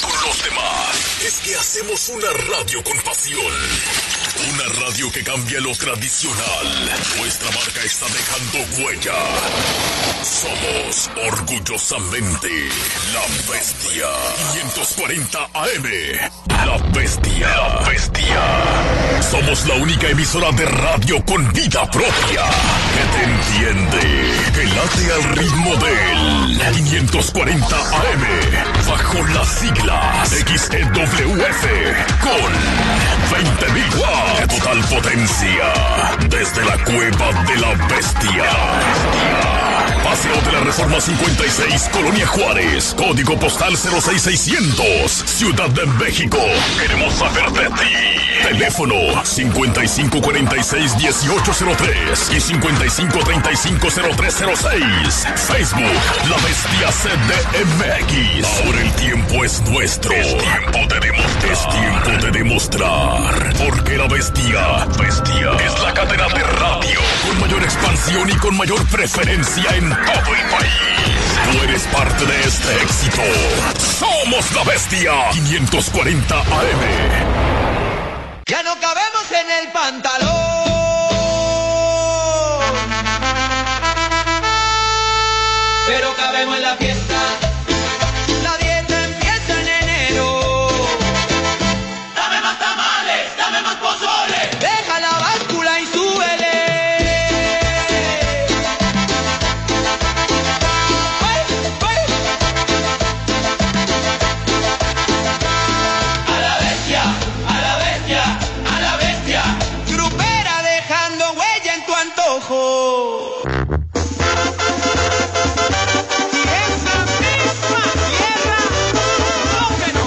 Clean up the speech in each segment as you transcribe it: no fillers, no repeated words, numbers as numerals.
con los demás es que hacemos una radio con pasión. Una radio que cambia lo tradicional. Nuestra marca está dejando huella. Somos orgullosamente La Bestia. 540 AM. La Bestia. La Bestia. Somos la única emisora de radio con vida propia. Que te entiende. Que late al ritmo del 540 AM. Bajo las siglas XEWF. Con 20.000 watts de total potencia. Desde la cueva de la bestia. Paseo de la Reforma 56, Colonia Juárez. Código postal 06600. Ciudad de México. Queremos saber de ti. Teléfono 5546-1803 y 5535-0306. Facebook, La Bestia CDMX. Ahora el tiempo es nuestro. Es tiempo de demostrar. Es tiempo de demostrar. Porque La Bestia es la cadena de radio con mayor expansión y con mayor preferencia en todo el país. Tú eres parte de este éxito. Somos La Bestia 540 AM. Ya no cabemos en el pantalón, pero cabemos en la fiesta. La dieta empieza en enero. Dame más tamales, dame más pozole. Deja la báscula y súbele. A la bestia, a la bestia, a la bestia. Grupera dejando huella en tu antojo. Y esa misma tierra, ¿cómo que no?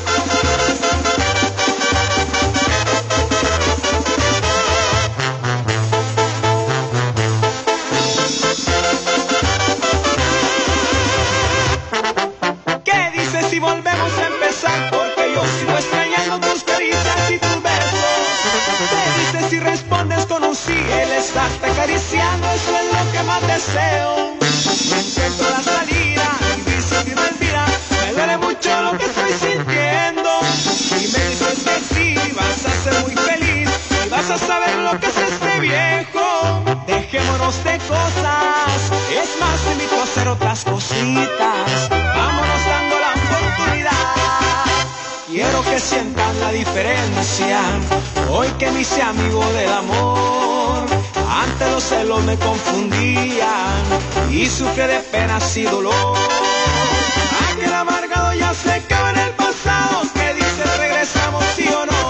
¿Qué dices si volvemos a empezar? Porque yo sigo extrañando tus caricias y tus besos. ¿Qué dices si respondes con un sí? El estarte acariciando, eso es lo que más deseo. No encuentro la salida y dices que mentira. Me duele mucho lo que estoy sintiendo. Y me dices que sí, vas a ser muy feliz y vas a saber lo que es este viejo. Dejémonos de cosas, es más, te invito a hacer otras cositas. Vámonos dando la oportunidad. Quiero que sientan la diferencia. Hoy que me hice amigo del amor. Antes los celos me confundían y sufrí de penas y dolor. Aquel amargado ya se quedó en el pasado. ¿Qué dices? ¿Regresamos sí o no?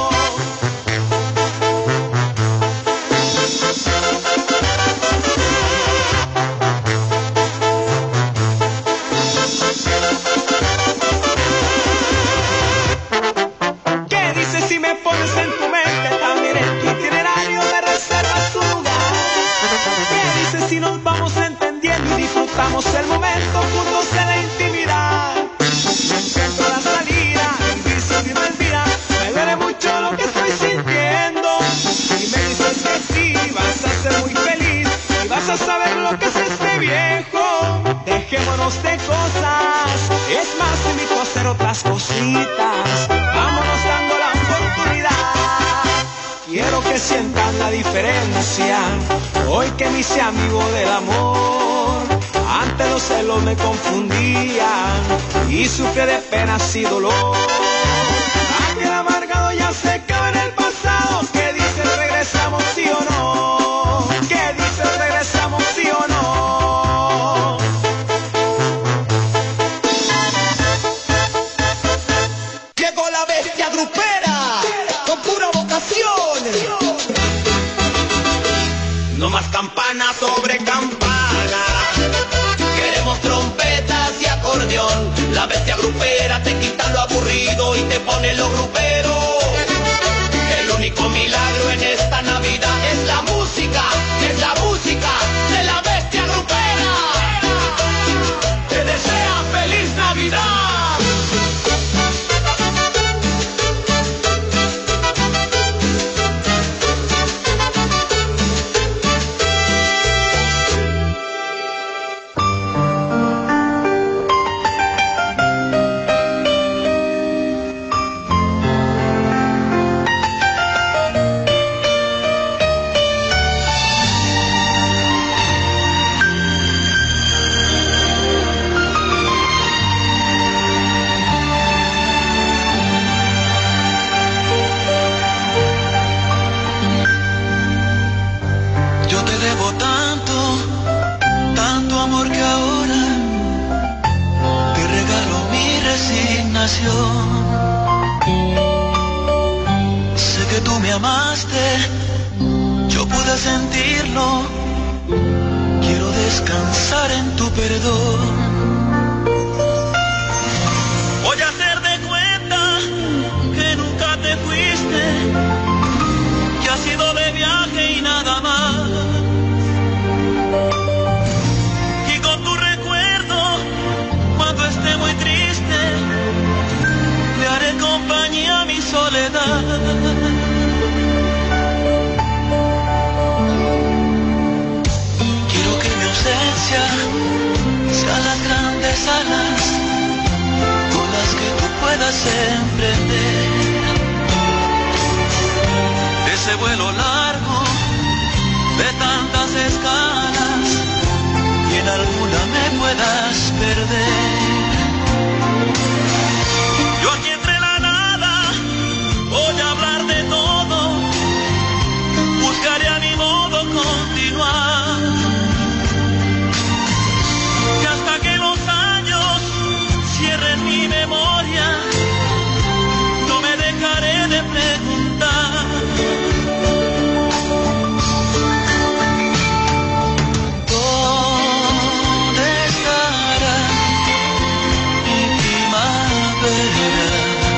¿Qué dices si me pones en tu mente? También en tu itinerario me reservas un lugar. ¿Qué dices si nos vamos entendiendo y disfrutamos el momento juntos en la intimidad? No encuentro la salida y dices que mentira. Me duele mucho lo que estoy sintiendo. Y me dices que sí, vas a ser muy feliz y vas a saber lo que es este viejo. Dejémonos de cosas, es más, te invito a hacer otras cositas. Vámonos dando la oportunidad. Quiero que sientan la diferencia. Hoy que me hice amigo del amor. Antes los celos me confundían y sufrí de penas y dolor. Aquel amargado ya se quedó en el pasado. ¿Qué dices? ¿Regresamos sí o no? ¿Qué dices? ¿Regresamos sí o no? Llegó la bestia grupera con pura vocación. No más campana sobre campana. Queremos trompetas y acordeón. La bestia grupera te quita lo aburrido y te pone lo grupero. El único milagro en esta Navidad es la música de la bestia grupera. Te desea feliz Navidad. relación. Sé que tú me amaste, yo pude sentirlo. Quiero descansar en tu perdón. Voy a hacer de cuenta que nunca te fuiste, que has ido de viaje y nada más. Y con tu recuerdo, cuando esté muy triste, le haré compañía a mi soledad. Quiero que mi ausencia sean las grandes alas con las que tú puedas emprender ese vuelo largo de tantas escalas y en alguna me puedas perder. Yo aquí entre la nada voy a hablar de todo, buscaré a mi modo continuar, y hasta que los años cierren mi memoria, no me dejaré de preguntar. ¿Dónde estará mi primavera?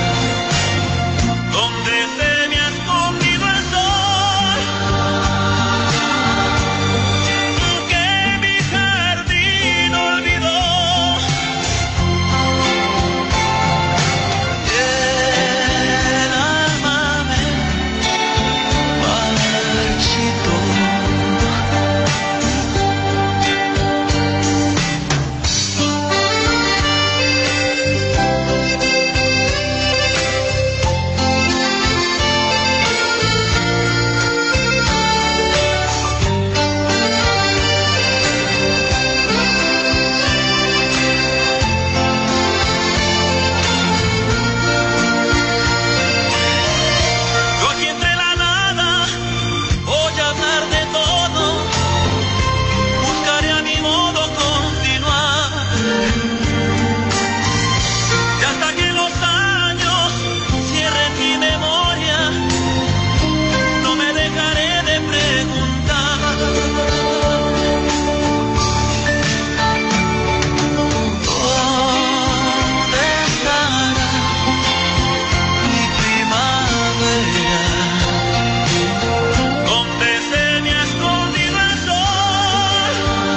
¿Dónde se me ha escondido el sol? Que mi jardín olvidó. Y el alma me marchitó. Yo aquí entre la nada voy a hablar de todo, buscaré a mi modo continuar, y hasta que los años cierren mi memoria, no me dejaré de preguntar. ¿Dónde estará mi primavera? ¿Dónde se me ha escondido el sol?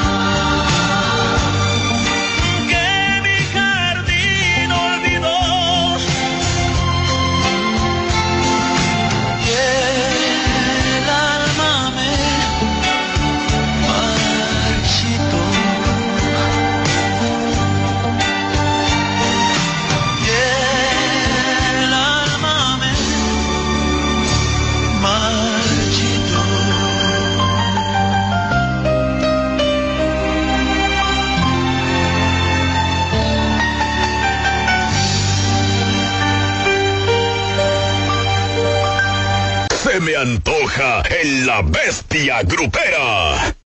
Que mi jardín olvidó. Y el alma me marchitó. Y el alma me marchitó. Se me antoja en La Bestia Grupera.